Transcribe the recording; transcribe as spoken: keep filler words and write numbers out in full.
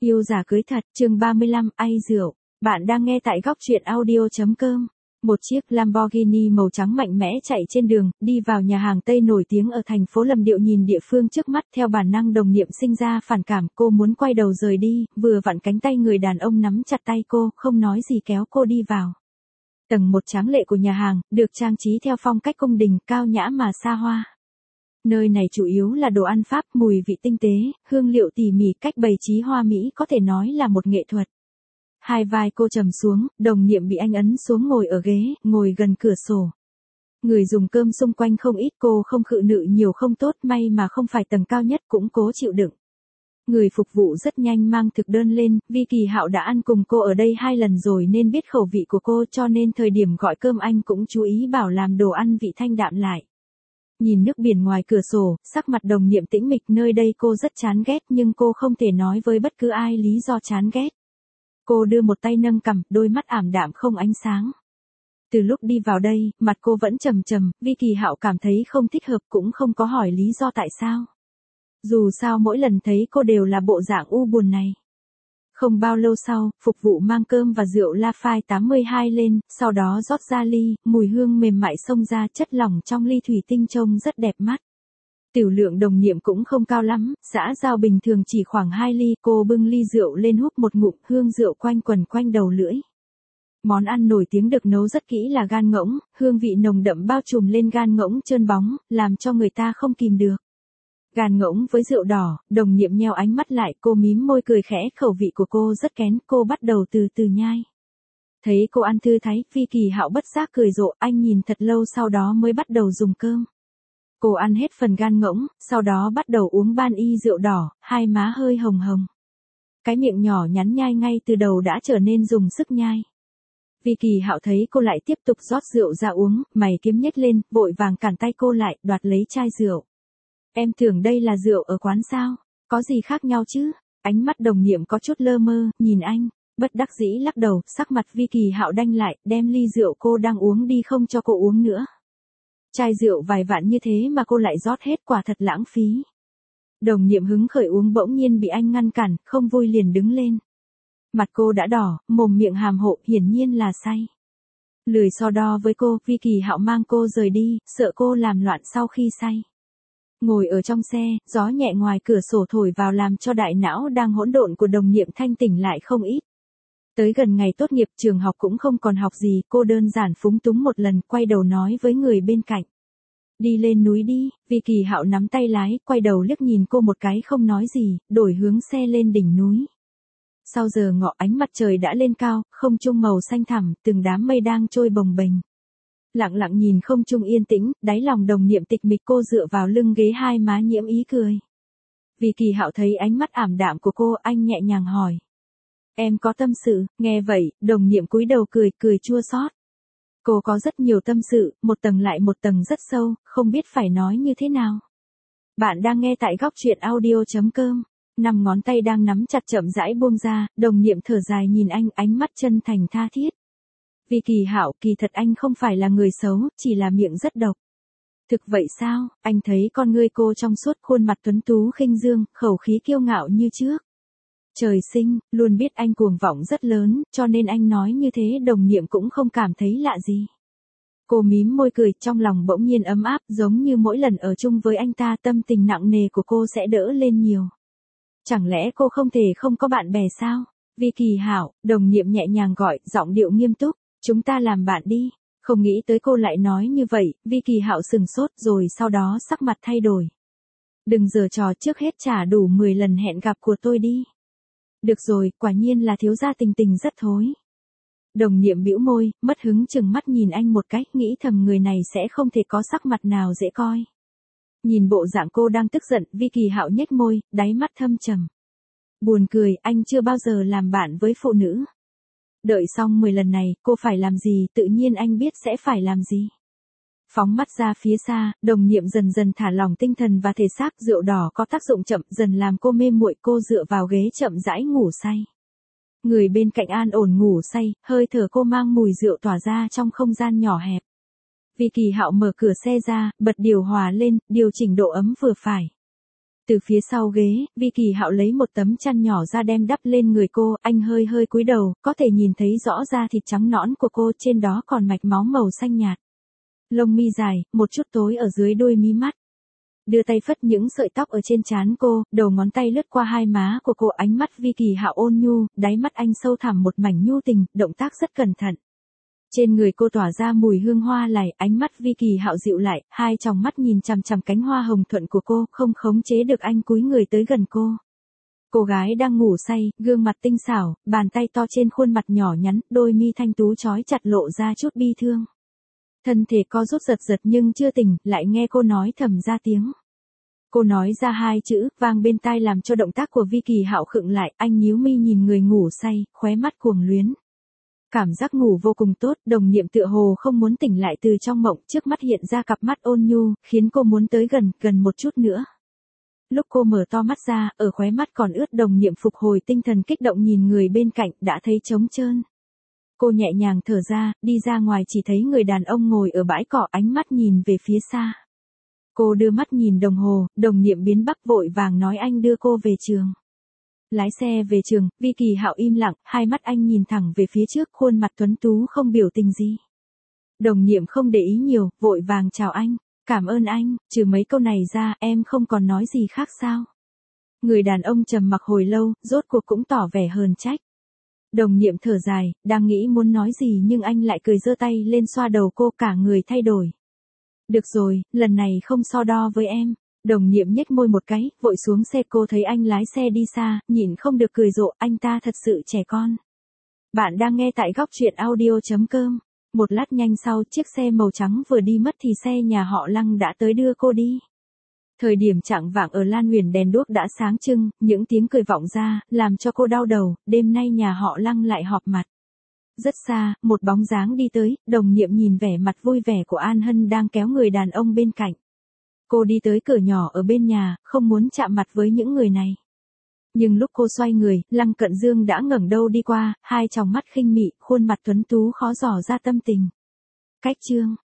Yêu giả cưới thật, chương ba mươi lăm, ai rượu. Bạn đang nghe tại góc truyện audio.com. Một chiếc Lamborghini màu trắng mạnh mẽ chạy trên đường, đi vào nhà hàng Tây nổi tiếng ở thành phố Lầm Điệu. Nhìn địa phương trước mắt, theo bản năng đồng niệm sinh ra phản cảm, cô muốn quay đầu rời đi, vừa vặn cánh tay người đàn ông nắm chặt tay cô, không nói gì kéo cô đi vào. Tầng một tráng lệ của nhà hàng, được trang trí theo phong cách cung đình, cao nhã mà xa hoa. Nơi này chủ yếu là đồ ăn Pháp, mùi vị tinh tế, hương liệu tỉ mỉ, cách bày trí hoa mỹ có thể nói là một nghệ thuật. Hai vai cô trầm xuống, đồng niệm bị anh ấn xuống ngồi ở ghế, ngồi gần cửa sổ. Người dùng cơm xung quanh không ít, cô không khự nự nhiều không tốt, may mà không phải tầng cao nhất, cũng cố chịu đựng. Người phục vụ rất nhanh mang thực đơn lên, Vi Kỳ Hạo đã ăn cùng cô ở đây hai lần rồi nên biết khẩu vị của cô, cho nên thời điểm gọi cơm anh cũng chú ý bảo làm đồ ăn vị thanh đạm lại. Nhìn nước biển ngoài cửa sổ, sắc mặt đồng niệm tĩnh mịch, nơi đây cô rất chán ghét nhưng cô không thể nói với bất cứ ai lý do chán ghét. Cô đưa một tay nâng cằm, đôi mắt ảm đạm không ánh sáng. Từ lúc đi vào đây, mặt cô vẫn trầm trầm, Vi Kỳ Hạo cảm thấy không thích hợp cũng không có hỏi lý do tại sao. Dù sao mỗi lần thấy cô đều là bộ dạng u buồn này. Không bao lâu sau, phục vụ mang cơm và rượu La Phai tám mươi hai lên, sau đó rót ra ly, mùi hương mềm mại xông ra, chất lỏng trong ly thủy tinh trông rất đẹp mắt. Tiểu lượng đồng niệm cũng không cao lắm, xã giao bình thường chỉ khoảng hai ly, cô bưng ly rượu lên húp một ngụm, hương rượu quanh quần quanh đầu lưỡi. Món ăn nổi tiếng được nấu rất kỹ là gan ngỗng, hương vị nồng đậm bao trùm lên gan ngỗng trơn bóng, làm cho người ta không kìm được. Gan ngỗng với rượu đỏ, đồng niệm nheo ánh mắt lại, cô mím môi cười khẽ, khẩu vị của cô rất kén, cô bắt đầu từ từ nhai. Thấy cô ăn thư thái, Vi Kỳ Hạo bất giác cười rộ, anh nhìn thật lâu sau đó mới bắt đầu dùng cơm. Cô ăn hết phần gan ngỗng, sau đó bắt đầu uống ban y rượu đỏ, hai má hơi hồng hồng. Cái miệng nhỏ nhắn nhai ngay từ đầu đã trở nên dùng sức nhai. Vi Kỳ Hạo thấy cô lại tiếp tục rót rượu ra uống, mày kiếm nhếch lên, vội vàng cản tay cô lại, đoạt lấy chai rượu. Em tưởng đây là rượu ở quán sao, có gì khác nhau chứ? Ánh mắt đồng niệm có chút lơ mơ, nhìn anh, bất đắc dĩ lắc đầu, sắc mặt Vi Kỳ Hạo đanh lại, đem ly rượu cô đang uống đi không cho cô uống nữa. Chai rượu vài vạn như thế mà cô lại rót hết, quả thật lãng phí. Đồng niệm hứng khởi uống bỗng nhiên bị anh ngăn cản, không vui liền đứng lên. Mặt cô đã đỏ, mồm miệng hàm hộ, hiển nhiên là say. Lười so đo với cô, Vi Kỳ Hạo mang cô rời đi, sợ cô làm loạn sau khi say. Ngồi ở trong xe, gió nhẹ ngoài cửa sổ thổi vào làm cho đại não đang hỗn độn của đồng niệm thanh tỉnh lại không ít. Tới gần ngày tốt nghiệp, trường học cũng không còn học gì, cô đơn giản phúng túng một lần, quay đầu nói với người bên cạnh. Đi lên núi đi, Vi Kỳ Hạo nắm tay lái, quay đầu liếc nhìn cô một cái không nói gì, đổi hướng xe lên đỉnh núi. Sau giờ ngọ ánh mặt trời đã lên cao, không trung màu xanh thẳm, từng đám mây đang trôi bồng bềnh. Lặng lặng nhìn không trung yên tĩnh, đáy lòng đồng niệm tịch mịch, cô dựa vào lưng ghế, hai má nhiễm ý cười. Vi Kỳ Hạo thấy ánh mắt ảm đạm của cô, anh nhẹ nhàng hỏi. Em có tâm sự? Nghe vậy, đồng niệm cúi đầu cười, cười chua xót. Cô có rất nhiều tâm sự, một tầng lại một tầng rất sâu, không biết phải nói như thế nào. Bạn đang nghe tại góc truyện audio.com. Năm ngón tay đang nắm chặt chậm rãi buông ra, đồng niệm thở dài nhìn anh, ánh mắt chân thành tha thiết. Vi Kỳ Hạo, kỳ thật anh không phải là người xấu, chỉ là miệng rất độc. Thực vậy sao? Anh thấy con ngươi cô trong suốt, khuôn mặt tuấn tú khinh dương, khẩu khí kiêu ngạo như trước. Trời sinh, luôn biết anh cuồng vọng rất lớn, cho nên anh nói như thế đồng niệm cũng không cảm thấy lạ gì. Cô mím môi cười, trong lòng bỗng nhiên ấm áp, giống như mỗi lần ở chung với anh ta tâm tình nặng nề của cô sẽ đỡ lên nhiều. Chẳng lẽ cô không thể không có bạn bè sao? Vi Kỳ Hạo, đồng niệm nhẹ nhàng gọi, giọng điệu nghiêm túc, chúng ta làm bạn đi. Không nghĩ tới cô lại nói như vậy, Vi Kỳ Hạo sừng sốt rồi sau đó sắc mặt thay đổi. Đừng giở trò, trước hết trả đủ mười lần hẹn gặp của tôi đi. Được rồi, quả nhiên là thiếu gia tình tình rất thối. Đồng niệm bĩu môi, mất hứng chừng mắt nhìn anh một cách, nghĩ thầm người này sẽ không thể có sắc mặt nào dễ coi. Nhìn bộ dạng cô đang tức giận, Vi Kỳ Hạo nhếch môi, đáy mắt thâm trầm. Buồn cười, anh chưa bao giờ làm bạn với phụ nữ. Đợi xong mười lần này, cô phải làm gì, tự nhiên anh biết sẽ phải làm gì. Phóng mắt ra phía xa, đồng niệm dần dần thả lỏng tinh thần và thể xác, rượu đỏ có tác dụng chậm dần làm cô mê muội, cô dựa vào ghế chậm rãi ngủ say. Người bên cạnh an ổn ngủ say, hơi thở cô mang mùi rượu tỏa ra trong không gian nhỏ hẹp. Vi Kỳ Hạo mở cửa xe ra, bật điều hòa lên, điều chỉnh độ ấm vừa phải. Từ phía sau ghế, Vi Kỳ Hạo lấy một tấm chăn nhỏ ra đem đắp lên người cô, anh hơi hơi cúi đầu, có thể nhìn thấy rõ da thịt trắng nõn của cô, trên đó còn mạch máu màu xanh nhạt. Lông mi dài, một chút tối ở dưới đuôi mí mắt. Đưa tay phất những sợi tóc ở trên trán cô, đầu ngón tay lướt qua hai má của cô, ánh mắt Vi Kỳ Hạo ôn nhu, đáy mắt anh sâu thẳm một mảnh nhu tình, động tác rất cẩn thận. Trên người cô tỏa ra mùi hương hoa lài, ánh mắt Vi Kỳ Hạo dịu lại, hai tròng mắt nhìn chằm chằm cánh hoa hồng thuận của cô, không khống chế được anh cúi người tới gần cô. Cô gái đang ngủ say, gương mặt tinh xảo, bàn tay to trên khuôn mặt nhỏ nhắn, đôi mi thanh tú chói chặt lộ ra chút bi thương. Thân thể co rút giật giật nhưng chưa tỉnh, lại nghe cô nói thầm ra tiếng. Cô nói ra hai chữ, vang bên tai làm cho động tác của Vi Kỳ Hạo khựng lại, anh nhíu mi nhìn người ngủ say, khóe mắt cuồng luyến. Cảm giác ngủ vô cùng tốt, đồng niệm tựa hồ không muốn tỉnh lại từ trong mộng, trước mắt hiện ra cặp mắt ôn nhu, khiến cô muốn tới gần, gần một chút nữa. Lúc cô mở to mắt ra, ở khóe mắt còn ướt, đồng niệm phục hồi tinh thần kích động nhìn người bên cạnh, đã thấy trống trơn. Cô nhẹ nhàng thở ra, đi ra ngoài chỉ thấy người đàn ông ngồi ở bãi cỏ, ánh mắt nhìn về phía xa. Cô đưa mắt nhìn đồng hồ, đồng niệm biến bắc vội vàng nói anh đưa cô về trường. Lái xe về trường, Vi Kỳ Hạo im lặng, hai mắt anh nhìn thẳng về phía trước, khuôn mặt tuấn tú không biểu tình gì. Đồng niệm không để ý nhiều, vội vàng chào anh, cảm ơn anh, trừ mấy câu này ra, em không còn nói gì khác sao? Người đàn ông trầm mặc hồi lâu, rốt cuộc cũng tỏ vẻ hờn trách. Đồng niệm thở dài, đang nghĩ muốn nói gì nhưng anh lại cười giơ tay lên xoa đầu cô, cả người thay đổi. Được rồi, lần này không so đo với em. Đồng niệm nhếch môi một cái, vội xuống xe, cô thấy anh lái xe đi xa, nhịn không được cười rộ, anh ta thật sự trẻ con. Bạn đang nghe tại góc truyện audio chấm com. Một lát nhanh sau, chiếc xe màu trắng vừa đi mất thì xe nhà họ Lăng đã tới đưa cô đi. Thời điểm chạng vạng ở Lan Huyền đèn đuốc đã sáng trưng, những tiếng cười vọng ra, làm cho cô đau đầu, đêm nay nhà họ Lăng lại họp mặt. Rất xa, một bóng dáng đi tới, đồng niệm nhìn vẻ mặt vui vẻ của An Hân đang kéo người đàn ông bên cạnh. Cô đi tới cửa nhỏ ở bên nhà, không muốn chạm mặt với những người này. Nhưng lúc cô xoay người, Lăng Cận Dương đã ngẩng đầu đi qua, hai tròng mắt khinh mị, khuôn mặt tuấn tú khó dò ra tâm tình. Cách chương